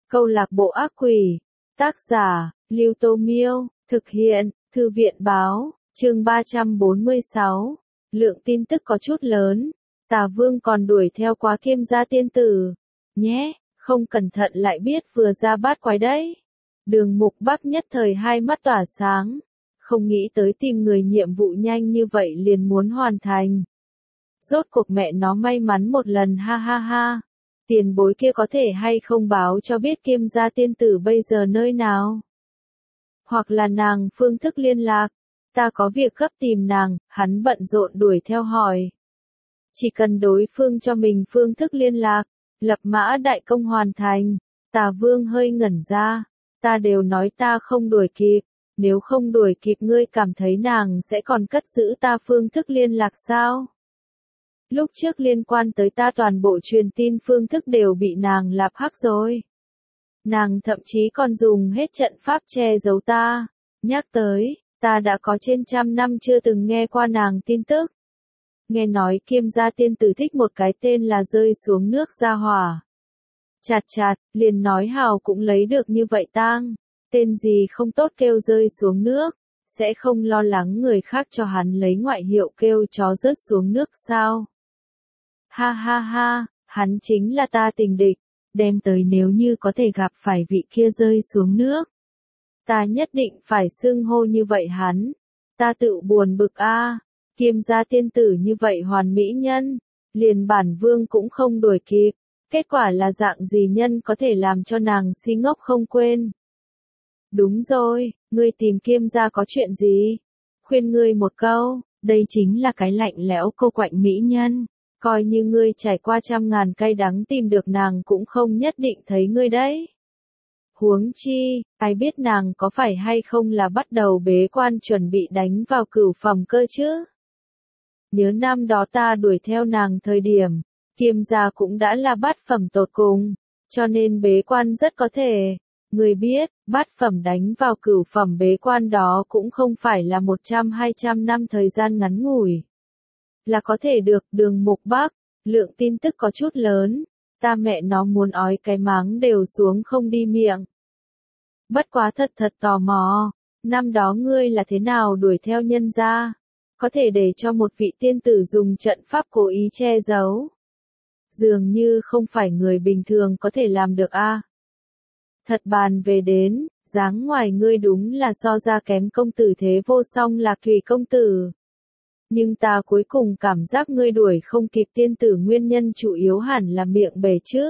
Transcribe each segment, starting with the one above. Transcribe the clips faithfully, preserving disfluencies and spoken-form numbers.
Câu lạc bộ ác quỷ. Tác giả, Lưu Tô Miêu. Thực hiện, Thư viện Báo. Chương ba trăm bốn mươi sáu. Lượng tin tức có chút lớn. Tà Vương còn đuổi theo quá Kiêm gia tiên tử. Nhé, không cẩn thận lại biết vừa ra bát quái đấy. Đường Mục Bắc nhất thời hai mắt tỏa sáng. Không nghĩ tới tìm người nhiệm vụ nhanh như vậy liền muốn hoàn thành. Rốt cuộc mẹ nó may mắn một lần, ha ha ha. Tiền bối kia có thể hay không báo cho biết Kiêm gia tiên tử bây giờ nơi nào? Hoặc là nàng phương thức liên lạc. Ta có việc gấp tìm nàng, hắn bận rộn đuổi theo hỏi. Chỉ cần đối phương cho mình phương thức liên lạc, lập mã đại công hoàn thành. Tà Vương hơi ngẩn ra. Ta đều nói ta không đuổi kịp. Nếu không đuổi kịp ngươi cảm thấy nàng sẽ còn cất giữ ta phương thức liên lạc sao? Lúc trước liên quan tới ta toàn bộ truyền tin phương thức đều bị nàng lạp hắc rồi. Nàng thậm chí còn dùng hết trận pháp che giấu ta. Nhắc tới, ta đã có trên trăm năm chưa từng nghe qua nàng tin tức. Nghe nói Kiêm gia tiên tử thích một cái tên là rơi xuống nước gia hỏa. Chạt chạt, liền nói hào cũng lấy được như vậy tang. Tên gì không tốt kêu rơi xuống nước, sẽ không lo lắng người khác cho hắn lấy ngoại hiệu kêu chó rớt xuống nước sao? Ha ha ha, hắn chính là ta tình địch, đem tới nếu như có thể gặp phải vị kia rơi xuống nước. Ta nhất định phải xưng hô như vậy hắn. Ta tự buồn bực a, à. Kiêm gia tiên tử như vậy hoàn mỹ nhân, liền bản vương cũng không đuổi kịp. Kết quả là dạng gì nhân có thể làm cho nàng si ngốc không quên. Đúng rồi, ngươi tìm Kiêm gia có chuyện gì? Khuyên ngươi một câu, đây chính là cái lạnh lẽo cô quạnh mỹ nhân. Coi như ngươi trải qua trăm ngàn cay đắng tìm được nàng cũng không nhất định thấy ngươi đấy. Huống chi, ai biết nàng có phải hay không là bắt đầu bế quan chuẩn bị đánh vào cửu phẩm cơ chứ? Nhớ năm đó ta đuổi theo nàng thời điểm, Kiêm gia cũng đã là bát phẩm tột cùng, cho nên bế quan rất có thể. Người biết, bát phẩm đánh vào cửu phẩm bế quan đó cũng không phải là một trăm hai trăm năm thời gian ngắn ngủi. Là có thể được. Đường Mục Bắc, lượng tin tức có chút lớn, ta mẹ nó muốn ói cái máng đều xuống không đi miệng. Bất quá thật thật tò mò, năm đó ngươi là thế nào đuổi theo nhân gia, có thể để cho một vị tiên tử dùng trận pháp cố ý che giấu. Dường như không phải người bình thường có thể làm được a. À. Thật bàn về đến, dáng ngoài ngươi đúng là so ra kém công tử thế vô song Lạc Thủy công tử. Nhưng ta cuối cùng cảm giác ngươi đuổi không kịp tiên tử nguyên nhân chủ yếu hẳn là miệng bể chứ.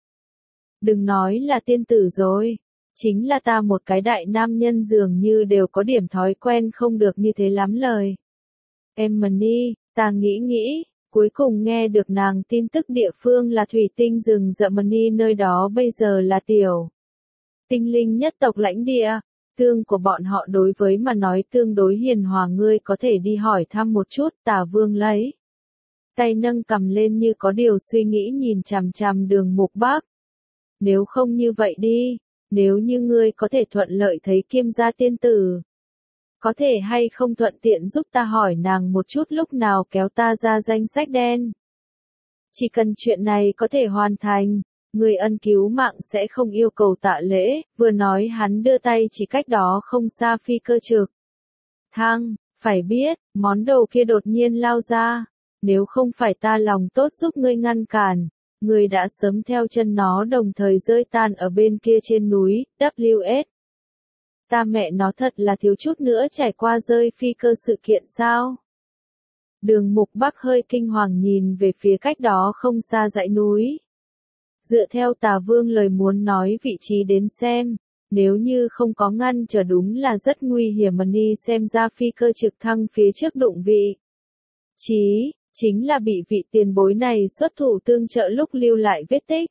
Đừng nói là tiên tử rồi, chính là ta một cái đại nam nhân dường như đều có điểm thói quen không được như thế lắm lời. Em Mani, ta nghĩ nghĩ, cuối cùng nghe được nàng tin tức địa phương là thủy tinh rừng rậm Mani nơi đó bây giờ là tiểu. Tinh linh nhất tộc lãnh địa, tương của bọn họ đối với mà nói tương đối hiền hòa, ngươi có thể đi hỏi thăm một chút. Tà Vương lấy tay nâng cầm lên như có điều suy nghĩ nhìn chằm chằm Đường Mục Bắc. Nếu không như vậy đi, nếu như ngươi có thể thuận lợi thấy Kiêm gia tiên tử, có thể hay không thuận tiện giúp ta hỏi nàng một chút lúc nào kéo ta ra danh sách đen. Chỉ cần chuyện này có thể hoàn thành, người ân cứu mạng sẽ không yêu cầu tạ lễ. Vừa nói hắn đưa tay chỉ cách đó không xa phi cơ trực thăng. Phải biết, món đồ kia đột nhiên lao ra. Nếu không phải ta lòng tốt giúp ngươi ngăn cản, ngươi đã sớm theo chân nó đồng thời rơi tan ở bên kia trên núi, W S. Ta mẹ nó thật là thiếu chút nữa trải qua rơi phi cơ sự kiện sao? Đường Mục Bắc hơi kinh hoàng nhìn về phía cách đó không xa dãy núi. Dựa theo Tà Vương lời muốn nói vị trí đến xem, nếu như không có ngăn trở đúng là rất nguy hiểm. Mani xem ra phi cơ trực thăng phía trước đụng vị trí, chính là bị vị tiền bối này xuất thủ tương trợ lúc lưu lại vết tích.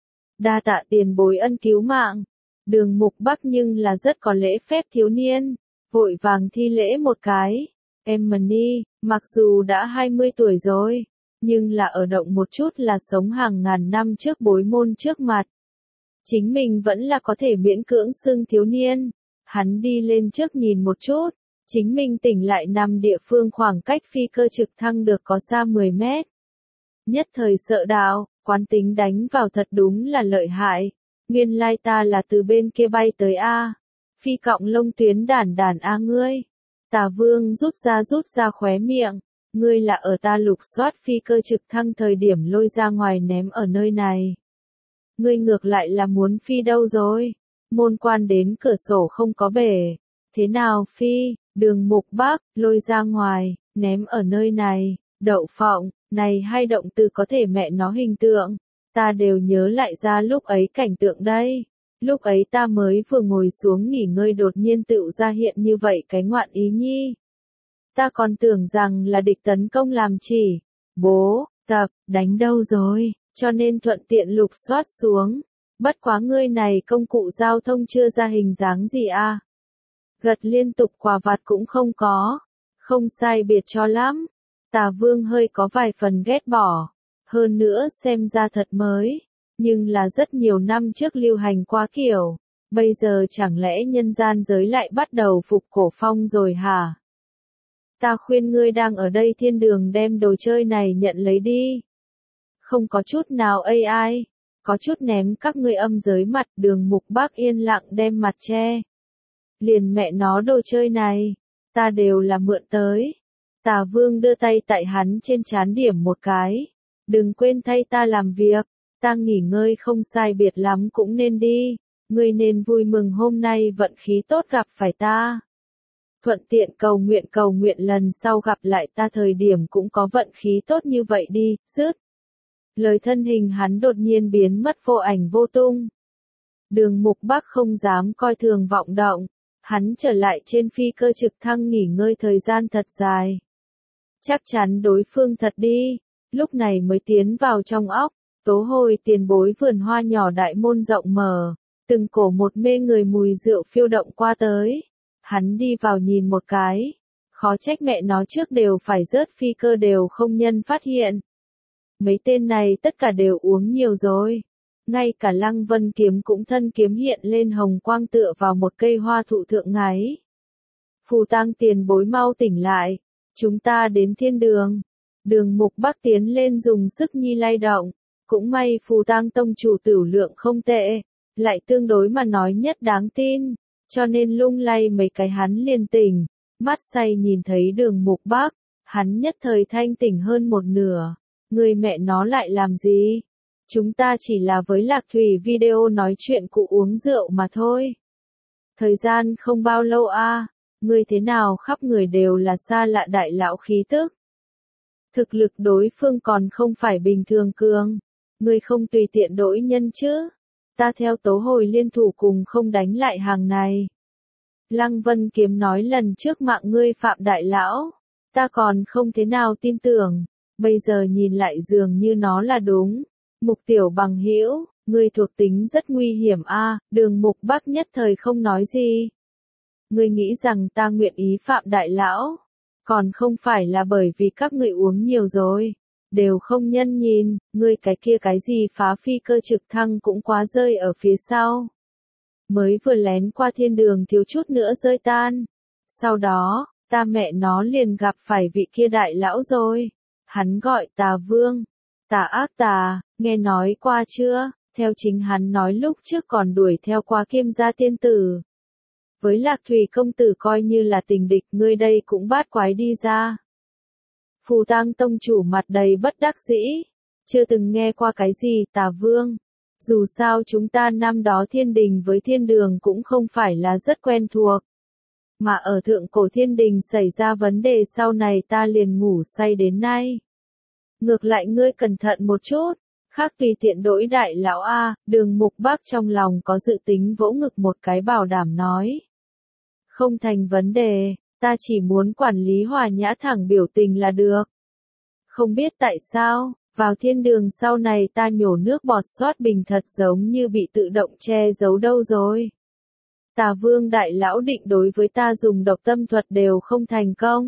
Đa tạ tiền bối ân cứu mạng. Đường Mục Bắc nhưng là rất có lễ phép thiếu niên, vội vàng thi lễ một cái. Em Mani, mặc dù đã hai mươi tuổi rồi, nhưng là ở động một chút là sống hàng ngàn năm trước bối môn trước mặt. Chính mình vẫn là có thể miễn cưỡng xưng thiếu niên. Hắn đi lên trước nhìn một chút, chính mình tỉnh lại nằm địa phương khoảng cách phi cơ trực thăng được có xa mười mét. Nhất thời sợ đạo, quán tính đánh vào thật đúng là lợi hại. Nguyên lai ta là từ bên kia bay tới a. Phi cọng lông tuyến đản đản a ngươi. Tà Vương rút ra rút ra khóe miệng. Ngươi là ở ta lục soát phi cơ trực thăng thời điểm lôi ra ngoài ném ở nơi này. Ngươi ngược lại là muốn phi đâu rồi? Môn quan đến cửa sổ không có bể. Thế nào phi? Đường Mục Bác, lôi ra ngoài, ném ở nơi này. Đậu phộng, này hai động từ có thể mẹ nó hình tượng. Ta đều nhớ lại ra lúc ấy cảnh tượng đây. Lúc ấy ta mới vừa ngồi xuống nghỉ ngơi đột nhiên tựu ra hiện như vậy cái ngoạn ý nhi. Ta còn tưởng rằng là địch tấn công làm chỉ. Bố, tập, đánh đâu rồi, cho nên thuận tiện lục soát xuống. Bất quá ngươi này công cụ giao thông chưa ra hình dáng gì à? Gật liên tục quà vặt cũng không có. Không sai biệt cho lắm. Tà Vương hơi có vài phần ghét bỏ. Hơn nữa xem ra thật mới. Nhưng là rất nhiều năm trước lưu hành quá kiểu. Bây giờ chẳng lẽ nhân gian giới lại bắt đầu phục cổ phong rồi hả? Ta khuyên ngươi đang ở đây thiên đường đem đồ chơi này nhận lấy đi. Không có chút nào a i. Có chút ném các ngươi âm giới mặt. Đường Mục Bác yên lặng đem mặt che. Liền mẹ nó đồ chơi này. Ta đều là mượn tới. Tà Vương đưa tay tại hắn trên trán điểm một cái. Đừng quên thay ta làm việc. Ta nghỉ ngơi không sai biệt lắm cũng nên đi. Ngươi nên vui mừng hôm nay vận khí tốt gặp phải ta. Thuận tiện cầu nguyện cầu nguyện lần sau gặp lại ta thời điểm cũng có vận khí tốt như vậy đi, dứt. Lời thân hình hắn đột nhiên biến mất vô ảnh vô tung. Đường Mục Bác không dám coi thường vọng động. Hắn trở lại trên phi cơ trực thăng nghỉ ngơi thời gian thật dài. Chắc chắn đối phương thật đi. Lúc này mới tiến vào trong óc. Tố Hồi tiền bối vườn hoa nhỏ đại môn rộng mở. Từng cổ một mê người mùi rượu phiêu động qua tới. Hắn đi vào nhìn một cái. Khó trách mẹ nó trước đều phải rớt phi cơ đều không nhân phát hiện. Mấy tên này tất cả đều uống nhiều rồi. Ngay cả Lăng Vân Kiếm cũng thân kiếm hiện lên hồng quang tựa vào một cây hoa thụ thượng ngái. Phù Tang tiền bối mau tỉnh lại. Chúng ta đến thiên đường. Đường Mục Bác tiến lên dùng sức nhi lay động. Cũng may Phù Tang tông chủ tửu lượng không tệ. Lại tương đối mà nói nhất đáng tin. Cho nên lung lay mấy cái hắn liền tỉnh. Mắt say nhìn thấy Đường Mục Bác. Hắn nhất thời thanh tỉnh hơn một nửa. Người mẹ nó lại làm gì? Chúng ta chỉ là với Lạc Thủy video nói chuyện cụ uống rượu mà thôi. Thời gian không bao lâu a, à, người thế nào khắp người đều là xa lạ đại lão khí tức. Thực lực đối phương còn không phải bình thường cường. Người không tùy tiện đổi nhân chứ. Ta theo Tố Hồi liên thủ cùng không đánh lại hàng này. Lăng Vân Kiếm nói lần trước mạng ngươi phạm đại lão. Ta còn không thế nào tin tưởng. Bây giờ nhìn lại dường như nó là đúng. Mục Tiểu Bằng hữu, ngươi thuộc tính rất nguy hiểm a. À, Đường Mục Bác nhất thời không nói gì. Ngươi nghĩ rằng ta nguyện ý phạm đại lão, còn không phải là bởi vì các ngươi uống nhiều rồi, đều không nhân nhìn, ngươi cái kia cái gì phá phi cơ trực thăng cũng quá rơi ở phía sau. Mới vừa lén qua thiên đường thiếu chút nữa rơi tan. Sau đó, ta mẹ nó liền gặp phải vị kia đại lão rồi. Hắn gọi Tà Vương. Tà ác tà, nghe nói qua chưa? Theo chính hắn nói lúc trước còn đuổi theo qua Kiêm gia tiên tử. Với Lạc Thủy công tử coi như là tình địch, ngươi đây cũng bát quái đi ra. Phù Tang tông chủ mặt đầy bất đắc dĩ. Chưa từng nghe qua cái gì Tà Vương. Dù sao chúng ta năm đó thiên đình với thiên đường cũng không phải là rất quen thuộc. Mà ở thượng cổ thiên đình xảy ra vấn đề sau này ta liền ngủ say đến nay. Ngược lại ngươi cẩn thận một chút, khác tùy tiện đổi đại lão A. Đường Mục Bác trong lòng có dự tính vỗ ngực một cái bảo đảm nói. Không thành vấn đề, ta chỉ muốn quản lý hòa nhã thẳng biểu tình là được. Không biết tại sao, vào thiên đường sau này ta nhổ nước bọt xoát bình thật giống như bị tự động che giấu đâu rồi. Tà Vương đại lão định đối với ta dùng độc tâm thuật đều không thành công.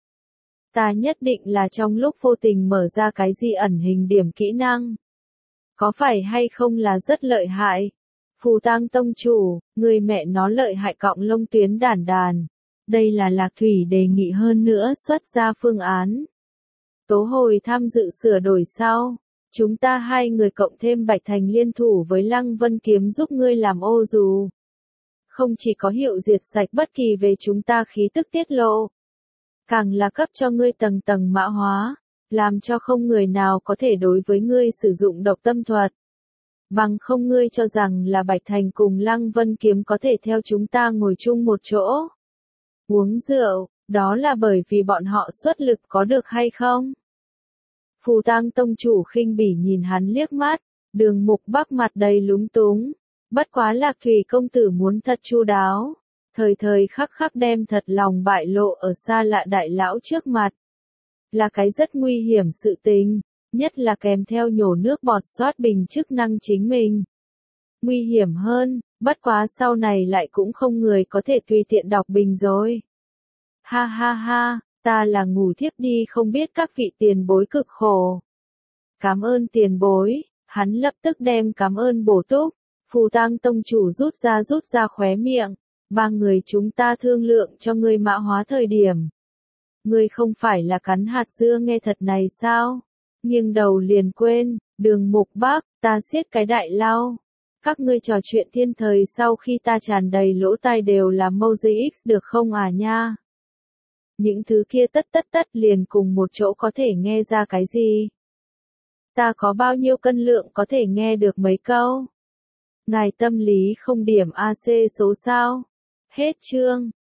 Ta nhất định là trong lúc vô tình mở ra cái gì ẩn hình điểm kỹ năng. Có phải hay không là rất lợi hại? Phù Tang tông chủ, người mẹ nó lợi hại cọng lông tuyến đản đàn. Đây là Lạc Thủy đề nghị hơn nữa xuất ra phương án. Tố Hồi tham dự sửa đổi sau. Chúng ta hai người cộng thêm Bạch Thành liên thủ với Lăng Vân Kiếm giúp ngươi làm ô dù. Không chỉ có hiệu diệt sạch bất kỳ về chúng ta khí tức tiết lộ. Càng là cấp cho ngươi tầng tầng mã hóa, làm cho không người nào có thể đối với ngươi sử dụng độc tâm thuật. Bằng không ngươi cho rằng là Bạch Thành cùng Lăng Vân Kiếm có thể theo chúng ta ngồi chung một chỗ. Uống rượu, đó là bởi vì bọn họ xuất lực có được hay không? Phù Tang tông chủ khinh bỉ nhìn hắn liếc mắt, Đường Mục Bắc mặt đầy lúng túng. Bất quá Lạc Thủy công tử muốn thật chu đáo, thời thời khắc khắc đem thật lòng bại lộ ở xa lạ đại lão trước mặt. Là cái rất nguy hiểm sự tình, nhất là kèm theo nhổ nước bọt xoát bình chức năng chính mình. Nguy hiểm hơn, bất quá sau này lại cũng không người có thể tùy tiện đọc bình rồi. Ha ha ha, ta là ngủ thiếp đi không biết các vị tiền bối cực khổ. Cảm ơn tiền bối, hắn lập tức đem cảm ơn bổ túc. Phù Tang tông chủ rút ra rút ra khóe miệng, ba người chúng ta thương lượng cho ngươi mã hóa thời điểm. Ngươi không phải là cắn hạt dưa nghe thật này sao? Nghiêng đầu liền quên, Đường Mục Bắc, ta siết cái đại lao. Các ngươi trò chuyện thiên thời sau khi ta tràn đầy lỗ tai đều là Mojix được không à nha? Những thứ kia tất tất tất liền cùng một chỗ có thể nghe ra cái gì? Ta có bao nhiêu cân lượng có thể nghe được mấy câu? Ngài tâm lý không điểm a xê số sao? Hết chương.